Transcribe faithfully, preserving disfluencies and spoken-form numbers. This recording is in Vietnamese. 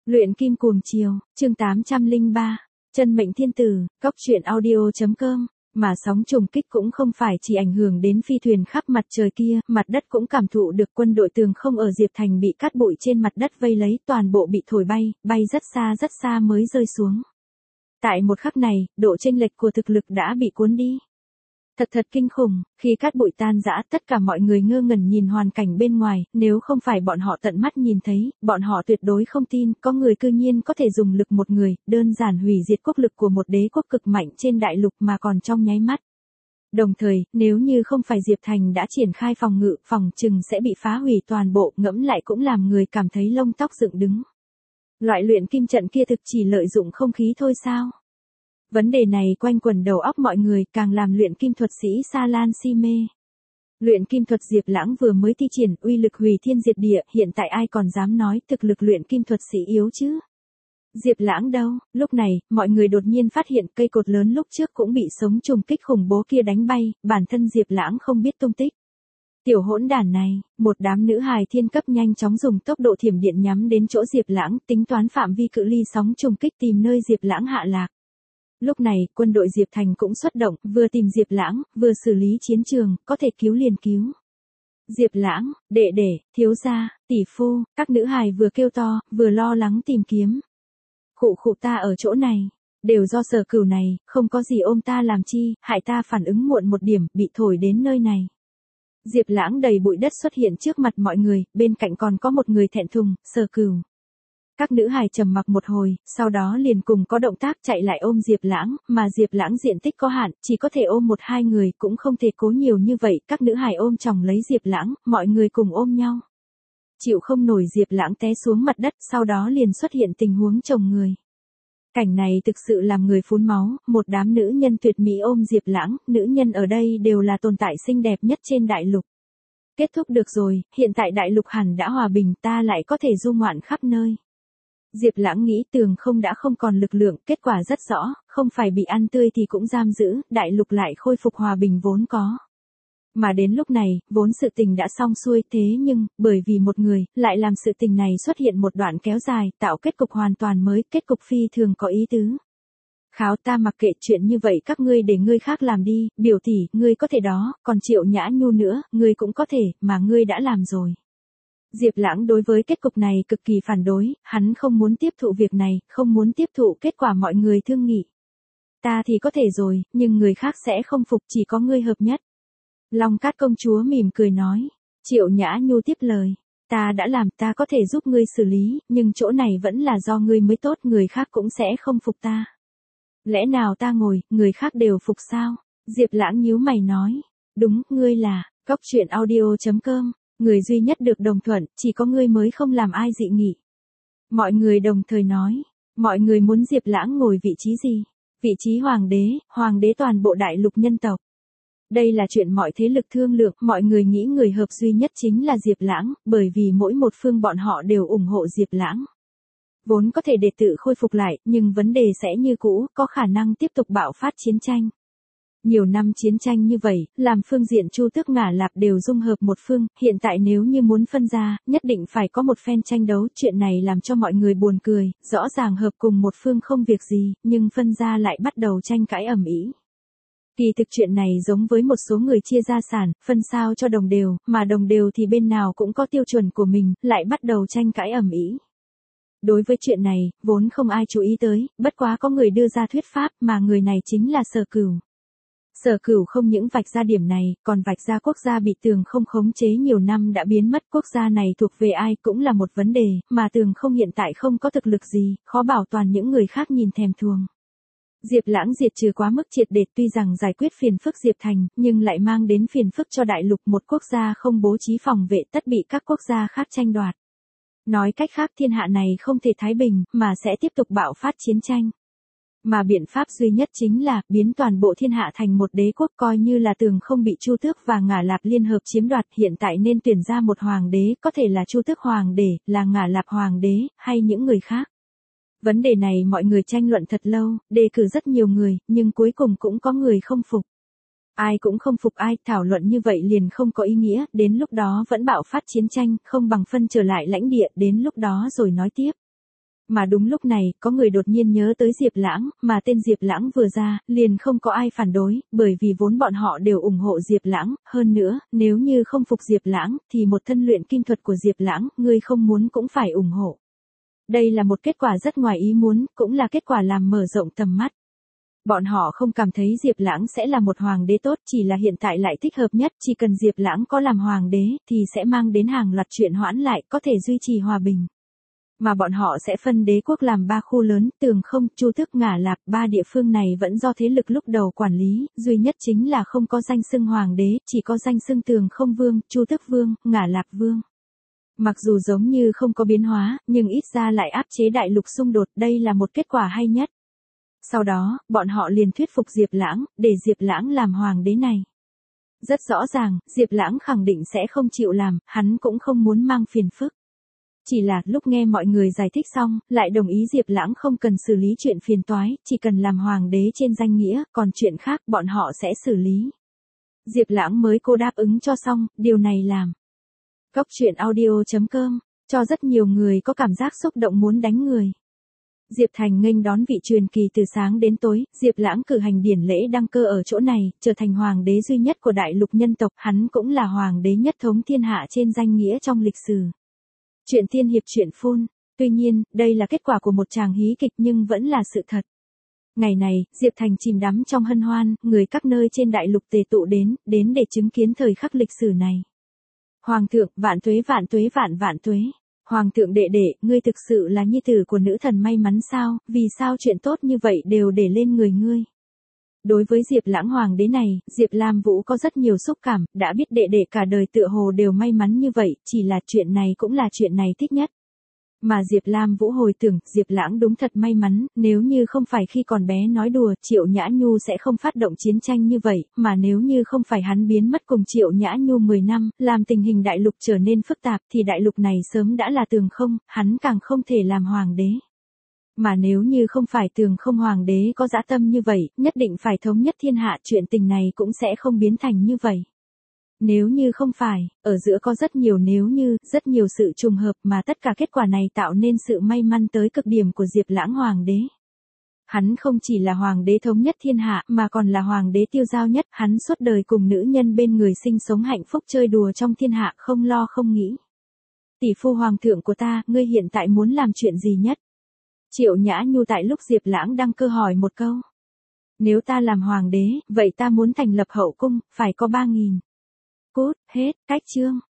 Luyện kim cuồng chiều, chương tám trăm lẻ ba, chân mệnh thiên tử, cóc truyện audio.com, mà sóng trùng kích cũng không phải chỉ ảnh hưởng đến phi thuyền khắp mặt trời kia, mặt đất cũng cảm thụ được. Quân đội tường không ở Diệp Thành bị cát bụi trên mặt đất vây lấy, toàn bộ bị thổi bay, bay rất xa rất xa mới rơi xuống. Tại một khắc này, độ chênh lệch của thực lực đã bị cuốn đi. Thật thật kinh khủng, khi cát bụi tan rã, tất cả mọi người ngơ ngẩn nhìn hoàn cảnh bên ngoài, nếu không phải bọn họ tận mắt nhìn thấy, bọn họ tuyệt đối không tin, có người cư nhiên có thể dùng lực một người, đơn giản hủy diệt quốc lực của một đế quốc cực mạnh trên đại lục mà còn trong nháy mắt. Đồng thời, nếu như không phải Diệp Thành đã triển khai phòng ngự, phòng trừng sẽ bị phá hủy toàn bộ, ngẫm lại cũng làm người cảm thấy lông tóc dựng đứng. Loại luyện kim trận kia thực chỉ lợi dụng không khí thôi sao? Vấn đề này quanh quẩn đầu óc mọi người, càng làm luyện kim thuật sĩ Sa Lan si mê. Luyện kim thuật Diệp Lãng vừa mới thi triển, uy lực hủy thiên diệt địa, hiện tại ai còn dám nói thực lực luyện kim thuật sĩ yếu chứ? Diệp Lãng đâu? Lúc này, mọi người đột nhiên phát hiện cây cột lớn lúc trước cũng bị sóng trùng kích khủng bố kia đánh bay, bản thân Diệp Lãng không biết tung tích. Tiểu hỗn đản này, một đám nữ hài thiên cấp nhanh chóng dùng tốc độ thiểm điện nhắm đến chỗ Diệp Lãng, tính toán phạm vi cự ly sóng trùng kích tìm nơi Diệp Lãng hạ lạc. Lúc này, quân đội Diệp Thành cũng xuất động, vừa tìm Diệp Lãng, vừa xử lý chiến trường, có thể cứu liền cứu. Diệp Lãng, đệ đệ, thiếu gia, tỷ phu, các nữ hài vừa kêu to, vừa lo lắng tìm kiếm. Khụ khụ, ta ở chỗ này, đều do Sở Cửu này, không có gì ôm ta làm chi, hại ta phản ứng muộn một điểm, bị thổi đến nơi này. Diệp Lãng đầy bụi đất xuất hiện trước mặt mọi người, bên cạnh còn có một người thẹn thùng, Sở Cửu. Các nữ hài trầm mặc một hồi, sau đó liền cùng có động tác chạy lại ôm Diệp Lãng, mà Diệp Lãng diện tích có hạn, chỉ có thể ôm một hai người, cũng không thể cố nhiều như vậy, các nữ hài ôm chồng lấy Diệp Lãng, mọi người cùng ôm nhau. Chịu không nổi Diệp Lãng té xuống mặt đất, sau đó liền xuất hiện tình huống chồng người. Cảnh này thực sự làm người phun máu, một đám nữ nhân tuyệt mỹ ôm Diệp Lãng, nữ nhân ở đây đều là tồn tại xinh đẹp nhất trên đại lục. Kết thúc được rồi, hiện tại đại lục hẳn đã hòa bình, ta lại có thể du ngoạn khắp nơi. Diệp Lãng nghĩ tường không đã không còn lực lượng, kết quả rất rõ, không phải bị ăn tươi thì cũng giam giữ, đại lục lại khôi phục hòa bình vốn có. Mà đến lúc này, vốn sự tình đã xong xuôi, thế nhưng, bởi vì một người, lại làm sự tình này xuất hiện một đoạn kéo dài, tạo kết cục hoàn toàn mới, kết cục phi thường có ý tứ. Kháo, ta mặc kệ chuyện như vậy, các ngươi để ngươi khác làm đi, biểu tỷ, ngươi có thể đó, còn Triệu Nhã Nhu nữa, ngươi cũng có thể, mà ngươi đã làm rồi. Diệp Lãng đối với kết cục này cực kỳ phản đối, hắn không muốn tiếp thụ việc này, không muốn tiếp thụ kết quả mọi người thương nghị. Ta thì có thể rồi, nhưng người khác sẽ không phục, chỉ có ngươi hợp nhất. Long Cát công chúa mỉm cười nói. Triệu Nhã Nhu tiếp lời. Ta đã làm, ta có thể giúp ngươi xử lý, nhưng chỗ này vẫn là do ngươi mới tốt, người khác cũng sẽ không phục ta. Lẽ nào ta ngồi, người khác đều phục sao? Diệp Lãng nhíu mày nói. Đúng, ngươi là, cóc truyện audio.com. Người duy nhất được đồng thuận, chỉ có ngươi mới không làm ai dị nghị. Mọi người đồng thời nói, mọi người muốn Diệp Lãng ngồi vị trí gì? Vị trí hoàng đế, hoàng đế toàn bộ đại lục nhân tộc. Đây là chuyện mọi thế lực thương lượng, mọi người nghĩ người hợp duy nhất chính là Diệp Lãng, bởi vì mỗi một phương bọn họ đều ủng hộ Diệp Lãng. Vốn có thể để tự khôi phục lại, nhưng vấn đề sẽ như cũ, có khả năng tiếp tục bạo phát chiến tranh. Nhiều năm chiến tranh như vậy, làm phương diện Chu Tước Ngả Lạp đều dung hợp một phương, hiện tại nếu như muốn phân ra, nhất định phải có một phen tranh đấu, chuyện này làm cho mọi người buồn cười, rõ ràng hợp cùng một phương không việc gì, nhưng phân ra lại bắt đầu tranh cãi ầm ĩ. Kỳ thực chuyện này giống với một số người chia gia sản, phân sao cho đồng đều, mà đồng đều thì bên nào cũng có tiêu chuẩn của mình, lại bắt đầu tranh cãi ầm ĩ. Đối với chuyện này, vốn không ai chú ý tới, bất quá có người đưa ra thuyết pháp, mà người này chính là Sở Cửu. Sở Cửu không những vạch ra điểm này, còn vạch ra quốc gia bị tường không khống chế nhiều năm đã biến mất, quốc gia này thuộc về ai cũng là một vấn đề, mà tường không hiện tại không có thực lực gì, khó bảo toàn những người khác nhìn thèm thuồng. Diệp Lãng diệt trừ quá mức triệt để, tuy rằng giải quyết phiền phức Diệp Thành, nhưng lại mang đến phiền phức cho đại lục, một quốc gia không bố trí phòng vệ tất bị các quốc gia khác tranh đoạt. Nói cách khác, thiên hạ này không thể thái bình, mà sẽ tiếp tục bạo phát chiến tranh. Mà biện pháp duy nhất chính là, biến toàn bộ thiên hạ thành một đế quốc, coi như là tường không bị Chu Tước và Ngả Lạp liên hợp chiếm đoạt, hiện tại nên tuyển ra một hoàng đế, có thể là Chu Tước hoàng đế, là Ngả Lạp hoàng đế, hay những người khác. Vấn đề này mọi người tranh luận thật lâu, đề cử rất nhiều người, nhưng cuối cùng cũng có người không phục. Ai cũng không phục ai, thảo luận như vậy liền không có ý nghĩa, đến lúc đó vẫn bạo phát chiến tranh, không bằng phân trở lại lãnh địa, đến lúc đó rồi nói tiếp. Mà đúng lúc này, có người đột nhiên nhớ tới Diệp Lãng, mà tên Diệp Lãng vừa ra, liền không có ai phản đối, bởi vì vốn bọn họ đều ủng hộ Diệp Lãng, hơn nữa, nếu như không phục Diệp Lãng, thì một thân luyện kim thuật của Diệp Lãng, ngươi không muốn cũng phải ủng hộ. Đây là một kết quả rất ngoài ý muốn, cũng là kết quả làm mở rộng tầm mắt. Bọn họ không cảm thấy Diệp Lãng sẽ là một hoàng đế tốt, chỉ là hiện tại lại thích hợp nhất, chỉ cần Diệp Lãng có làm hoàng đế, thì sẽ mang đến hàng loạt chuyện hoãn lại, có thể duy trì hòa bình. Mà bọn họ sẽ phân đế quốc làm ba khu lớn, Tường Không, Chu Thức, Ngả Lạp, ba địa phương này vẫn do thế lực lúc đầu quản lý, duy nhất chính là không có danh xưng hoàng đế, chỉ có danh xưng Tường Không Vương, Chu Thức Vương, Ngả Lạp Vương. Mặc dù giống như không có biến hóa, nhưng ít ra lại áp chế đại lục xung đột, đây là một kết quả hay nhất. Sau đó, bọn họ liền thuyết phục Diệp Lãng, để Diệp Lãng làm hoàng đế này. Rất rõ ràng, Diệp Lãng khẳng định sẽ không chịu làm, hắn cũng không muốn mang phiền phức. Chỉ là, lúc nghe mọi người giải thích xong, lại đồng ý Diệp Lãng không cần xử lý chuyện phiền toái, chỉ cần làm hoàng đế trên danh nghĩa, còn chuyện khác bọn họ sẽ xử lý. Diệp Lãng mới cô đáp ứng cho xong, điều này làm. Góc truyện audio chấm com, cho rất nhiều người có cảm giác xúc động muốn đánh người. Diệp Thành nghênh đón vị truyền kỳ từ sáng đến tối, Diệp Lãng cử hành điển lễ đăng cơ ở chỗ này, trở thành hoàng đế duy nhất của đại lục nhân tộc, hắn cũng là hoàng đế nhất thống thiên hạ trên danh nghĩa trong lịch sử. Chuyện tiên hiệp truyện phun, tuy nhiên, đây là kết quả của một tràng hí kịch nhưng vẫn là sự thật. Ngày này, Diệp Thành chìm đắm trong hân hoan, người các nơi trên đại lục tề tụ đến, đến để chứng kiến thời khắc lịch sử này. Hoàng thượng, vạn tuế vạn tuế vạn vạn tuế. Hoàng thượng đệ đệ, ngươi thực sự là nhi tử của nữ thần may mắn sao, vì sao chuyện tốt như vậy đều để lên người ngươi. Đối với Diệp Lãng hoàng đế này, Diệp Lam Vũ có rất nhiều xúc cảm, đã biết đệ đệ cả đời tựa hồ đều may mắn như vậy, chỉ là chuyện này cũng là chuyện này thích nhất. Mà Diệp Lam Vũ hồi tưởng, Diệp Lãng đúng thật may mắn, nếu như không phải khi còn bé nói đùa, Triệu Nhã Nhu sẽ không phát động chiến tranh như vậy, mà nếu như không phải hắn biến mất cùng Triệu Nhã Nhu mười năm, làm tình hình đại lục trở nên phức tạp, thì đại lục này sớm đã là Tường Không, hắn càng không thể làm hoàng đế. Mà nếu như không phải Tường Không hoàng đế có dã tâm như vậy, nhất định phải thống nhất thiên hạ, chuyện tình này cũng sẽ không biến thành như vậy. Nếu như không phải, ở giữa có rất nhiều nếu như, rất nhiều sự trùng hợp mà tất cả kết quả này tạo nên sự may mắn tới cực điểm của Diệp Lãng hoàng đế. Hắn không chỉ là hoàng đế thống nhất thiên hạ mà còn là hoàng đế tiêu dao nhất, hắn suốt đời cùng nữ nhân bên người sinh sống hạnh phúc chơi đùa trong thiên hạ không lo không nghĩ. Tỷ phu hoàng thượng của ta, ngươi hiện tại muốn làm chuyện gì nhất? Triệu Nhã Nhu tại lúc Diệp Lãng đăng cơ hỏi một câu. Nếu ta làm hoàng đế, vậy ta muốn thành lập hậu cung, phải có ba nghìn. Cút, hết, cách chương.